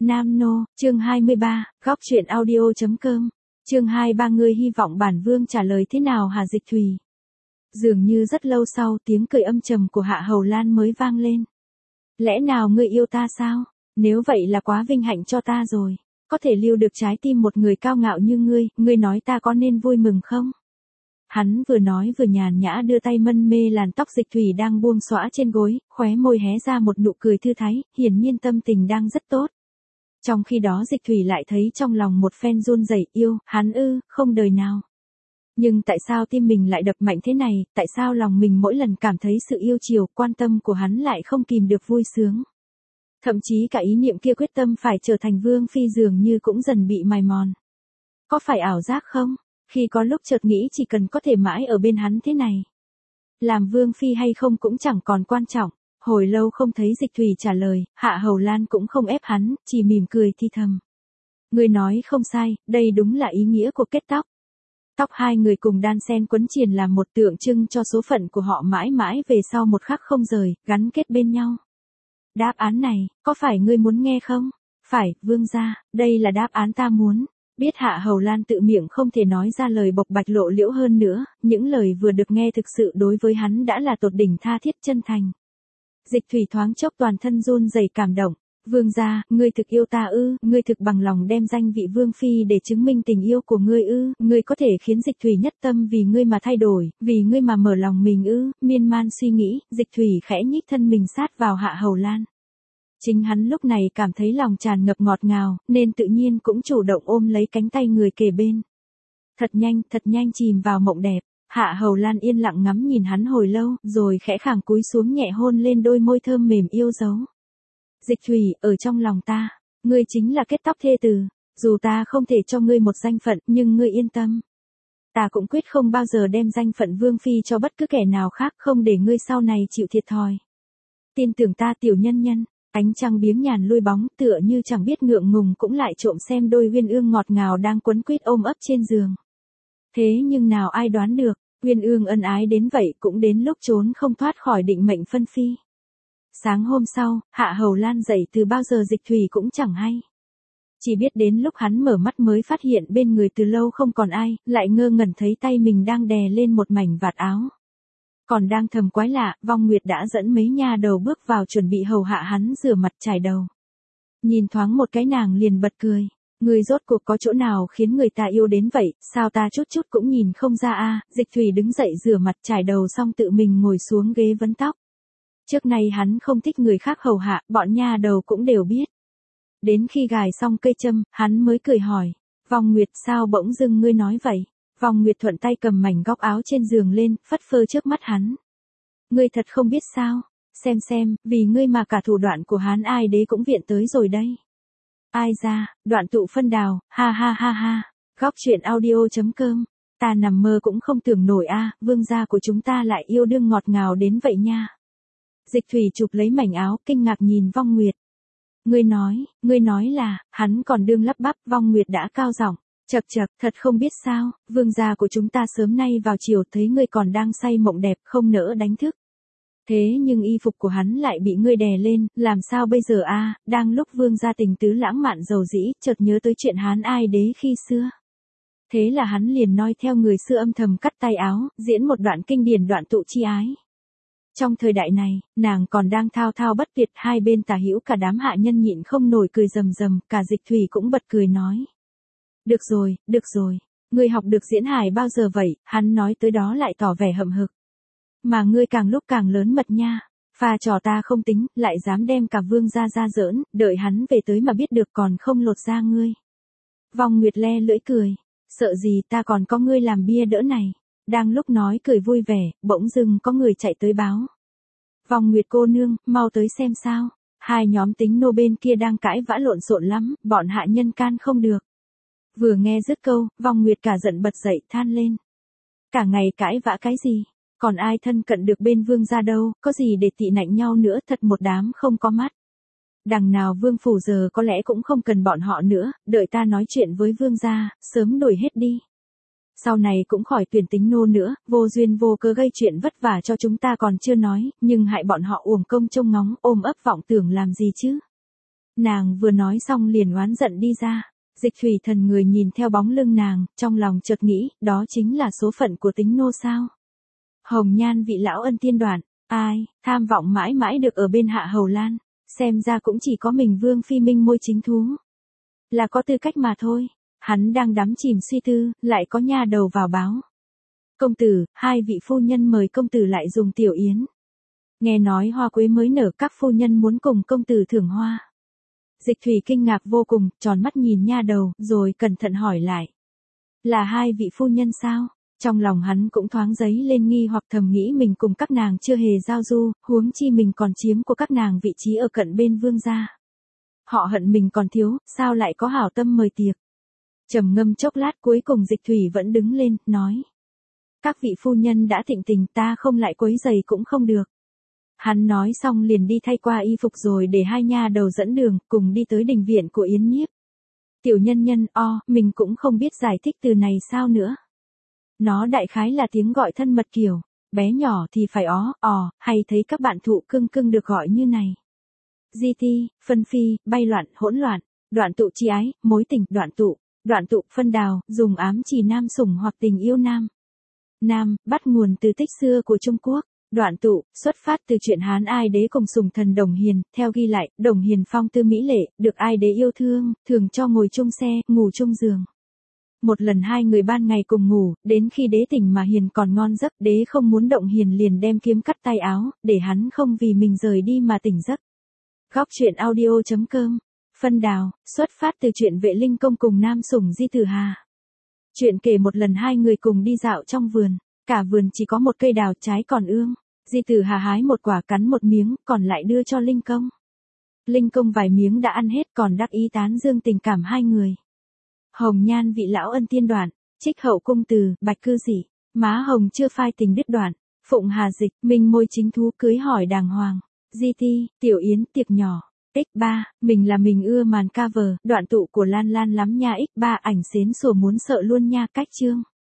Nam Nô, chương 23, góc truyện audio.com, chương 23 ngươi hy vọng bản vương trả lời thế nào hả Dịch Thùy? Dường như rất lâu sau tiếng cười âm trầm của Hạ Hầu Lan mới vang lên. Lẽ nào ngươi yêu ta sao? Nếu vậy là quá vinh hạnh cho ta rồi. Có thể lưu được trái tim một người cao ngạo như ngươi nói ta có nên vui mừng không? Hắn vừa nói vừa nhàn nhã đưa tay mân mê làn tóc Dịch Thùy đang buông xõa trên gối, khóe môi hé ra một nụ cười thư thái, hiển nhiên tâm tình đang rất tốt. Trong khi đó Dịch Thùy lại thấy trong lòng một phen run rẩy, yêu, hắn ư, không đời nào. Nhưng tại sao tim mình lại đập mạnh thế này, tại sao lòng mình mỗi lần cảm thấy sự yêu chiều, quan tâm của hắn lại không kìm được vui sướng. Thậm chí cả ý niệm kia quyết tâm phải trở thành vương phi dường như cũng dần bị mài mòn. Có phải ảo giác không? Khi có lúc chợt nghĩ chỉ cần có thể mãi ở bên hắn thế này. Làm vương phi hay không cũng chẳng còn quan trọng. Hồi lâu không thấy Dịch Thùy trả lời, Hạ Hầu Lan cũng không ép hắn, chỉ mỉm cười thi thầm. Người nói không sai, đây đúng là ý nghĩa của kết tóc. Tóc hai người cùng đan xen quấn chìa là một tượng trưng cho số phận của họ mãi mãi về sau một khắc không rời, gắn kết bên nhau. Đáp án này, có phải ngươi muốn nghe không? Phải, vương gia, đây là đáp án ta muốn. Biết Hạ Hầu Lan tự miệng không thể nói ra lời bộc bạch lộ liễu hơn nữa, những lời vừa được nghe thực sự đối với hắn đã là tột đỉnh tha thiết chân thành. Dịch Thùy thoáng chốc toàn thân run rẩy cảm động. Vương gia, ngươi thực yêu ta ư? Ngươi thực bằng lòng đem danh vị vương phi để chứng minh tình yêu của ngươi ư? Ngươi có thể khiến Dịch Thùy nhất tâm vì ngươi mà thay đổi, vì ngươi mà mở lòng mình ư? Miên man suy nghĩ, Dịch Thùy khẽ nhích thân mình sát vào Hạ Hầu Lan. Chính hắn lúc này cảm thấy lòng tràn ngập ngọt ngào, nên tự nhiên cũng chủ động ôm lấy cánh tay người kề bên. Thật nhanh chìm vào mộng đẹp. Hạ Hầu Lan yên lặng ngắm nhìn hắn hồi lâu, rồi khẽ khàng cúi xuống nhẹ hôn lên đôi môi thơm mềm yêu dấu. Dịch Thùy, ở trong lòng ta, ngươi chính là kết tóc thê tử, dù ta không thể cho ngươi một danh phận, nhưng ngươi yên tâm. Ta cũng quyết không bao giờ đem danh phận vương phi cho bất cứ kẻ nào khác, không để ngươi sau này chịu thiệt thòi. Tin tưởng ta tiểu nhân nhân. Ánh trăng biếng nhàn lui bóng, tựa như chẳng biết ngượng ngùng cũng lại trộm xem đôi uyên ương ngọt ngào đang quấn quýt ôm ấp trên giường. Thế nhưng nào ai đoán được, uyên ương ân ái đến vậy cũng đến lúc trốn không thoát khỏi định mệnh phân phi. Sáng hôm sau, Hạ Hầu Lan dậy từ bao giờ Dịch Thùy cũng chẳng hay. Chỉ biết đến lúc hắn mở mắt mới phát hiện bên người từ lâu không còn ai, lại ngơ ngẩn thấy tay mình đang đè lên một mảnh vạt áo. Còn đang thầm quái lạ, Vong Nguyệt đã dẫn mấy nha đầu bước vào chuẩn bị hầu hạ hắn rửa mặt chải đầu. Nhìn thoáng một cái nàng liền bật cười. Người rốt cuộc có chỗ nào khiến người ta yêu đến vậy, sao ta chút cũng nhìn không ra a? Dịch Thùy đứng dậy rửa mặt chải đầu xong tự mình ngồi xuống ghế vấn tóc. Trước nay hắn không thích người khác hầu hạ, bọn nha đầu cũng đều biết. Đến khi gài xong cây châm, hắn mới cười hỏi. Vong Nguyệt, sao bỗng dưng ngươi nói vậy? Vong Nguyệt thuận tay cầm mảnh góc áo trên giường lên, phất phơ trước mắt hắn. Ngươi thật không biết sao? Xem, vì ngươi mà cả thủ đoạn của Hán Ai Đế cũng viện tới rồi đây. Ai ra, Đoạn Tụ phân đào, ha. Góc truyện audio.com. Ta nằm mơ cũng không tưởng nổi vương gia của chúng ta lại yêu đương ngọt ngào đến vậy nha. Dịch Thùy chụp lấy mảnh áo, kinh ngạc nhìn Vong Nguyệt. Ngươi nói là, hắn còn đương lắp bắp. Vong Nguyệt đã cao giọng. Chậc, thật không biết sao, vương gia của chúng ta sớm nay vào chiều thấy ngươi còn đang say mộng đẹp không nỡ đánh thức. Thế nhưng y phục của hắn lại bị ngươi đè lên, làm sao bây giờ đang lúc vương gia tình tứ lãng mạn dầu dĩ, chợt nhớ tới chuyện Hán Ai Đế khi xưa. Thế là hắn liền noi theo người xưa âm thầm cắt tay áo, diễn một đoạn kinh điển Đoạn Tụ chi ái. Trong thời đại này, nàng còn đang thao thao bất tuyệt, hai bên tả hữu cả đám hạ nhân nhịn không nổi cười rầm, cả Dịch Thùy cũng bật cười nói. Được rồi, ngươi học được diễn hài bao giờ vậy? Hắn nói tới đó lại tỏ vẻ hậm hực. Mà ngươi càng lúc càng lớn mật nha, pha trò ta không tính, lại dám đem cả vương gia ra giỡn, đợi hắn về tới mà biết được còn không lột da ngươi. Vong Nguyệt le lưỡi cười, sợ gì ta còn có ngươi làm bia đỡ này. Đang lúc nói cười vui vẻ, bỗng dưng có người chạy tới báo. Vong Nguyệt cô nương, mau tới xem sao, hai nhóm tính nô bên kia đang cãi vã lộn xộn lắm, bọn hạ nhân can không được. Vừa nghe dứt câu, Vong Nguyệt cả giận bật dậy than lên. Cả ngày cãi vã cái gì? Còn ai thân cận được bên vương gia đâu, có gì để tị nạnh nhau nữa, thật một đám không có mắt. Đằng nào vương phủ giờ có lẽ cũng không cần bọn họ nữa, đợi ta nói chuyện với vương gia, sớm đổi hết đi. Sau này cũng khỏi tuyển tính nô nữa, vô duyên vô cớ gây chuyện vất vả cho chúng ta còn chưa nói, nhưng hại bọn họ uổng công trông ngóng, ôm ấp vọng tưởng làm gì chứ. Nàng vừa nói xong liền oán giận đi ra. Dịch thủy thần người nhìn theo bóng lưng nàng, trong lòng chợt nghĩ, đó chính là số phận của tính nô sao. Hồng nhan vị lão ân tiên đoạn, ai, tham vọng mãi mãi được ở bên Hạ Hầu Lan, xem ra cũng chỉ có mình Vương Phi Minh môi chính thú. Là có tư cách mà thôi, hắn đang đắm chìm suy tư, lại có nha đầu vào báo. Công tử, hai vị phu nhân mời công tử lại dùng tiểu yến. Nghe nói hoa quế mới nở, các phu nhân muốn cùng công tử thưởng hoa. Dịch thủy kinh ngạc vô cùng, tròn mắt nhìn nha đầu, rồi cẩn thận hỏi lại. Là hai vị phu nhân sao? Trong lòng hắn cũng thoáng dấy lên nghi hoặc, thầm nghĩ mình cùng các nàng chưa hề giao du, huống chi mình còn chiếm của các nàng vị trí ở cận bên vương gia. Họ hận mình còn thiếu, sao lại có hảo tâm mời tiệc. Trầm ngâm chốc lát, cuối cùng Dịch thủy vẫn đứng lên, nói. Các vị phu nhân đã thịnh tình, ta không lại quấy rầy cũng không được. Hắn nói xong liền đi thay qua y phục rồi để hai nha đầu dẫn đường, cùng đi tới đình viện của Yến Nhiếp. Tiểu nhân nhân, mình cũng không biết giải thích từ này sao nữa. Nó đại khái là tiếng gọi thân mật kiểu, bé nhỏ thì phải hay thấy các bạn thụ cưng cưng được gọi như này. Di ti, phân phi, bay loạn, hỗn loạn, đoạn tụ chi ái, mối tình, đoạn tụ, phân đào, dùng ám chỉ nam sủng hoặc tình yêu nam. Nam, bắt nguồn từ tích xưa của Trung Quốc. Đoạn tụ, xuất phát từ chuyện Hán Ai Đế cùng sủng thần Đồng Hiền, theo ghi lại, Đồng Hiền phong tư mỹ lệ, được Ai Đế yêu thương, thường cho ngồi chung xe, ngủ chung giường. Một lần hai người ban ngày cùng ngủ, đến khi đế tỉnh mà Hiền còn ngon giấc, đế không muốn động Hiền liền đem kiếm cắt tay áo, để hắn không vì mình rời đi mà tỉnh giấc. Góc truyện audio.com. Phân đào, xuất phát từ chuyện Vệ Linh Công cùng nam sủng Di Tử Hà. Chuyện kể một lần hai người cùng đi dạo trong vườn, cả vườn chỉ có một cây đào, trái còn ương. Di Tử Hà hái một quả cắn một miếng, còn lại đưa cho Linh Công. Linh Công vài miếng đã ăn hết, còn đắc ý tán dương tình cảm hai người. Hồng nhan vị lão ân tiên đoạn, Trích hậu cung từ, bạch cư sĩ, má hồng chưa phai tình đứt đoạn, phụng hà dịch, minh môi chính thú cưới hỏi đàng hoàng. Di ti, tiểu yến, tiệc nhỏ. X3, mình là mình ưa màn cover, đoạn tụ của Lan Lan lắm nha. X3 ảnh xến sủa muốn sợ luôn nha. Cách chương.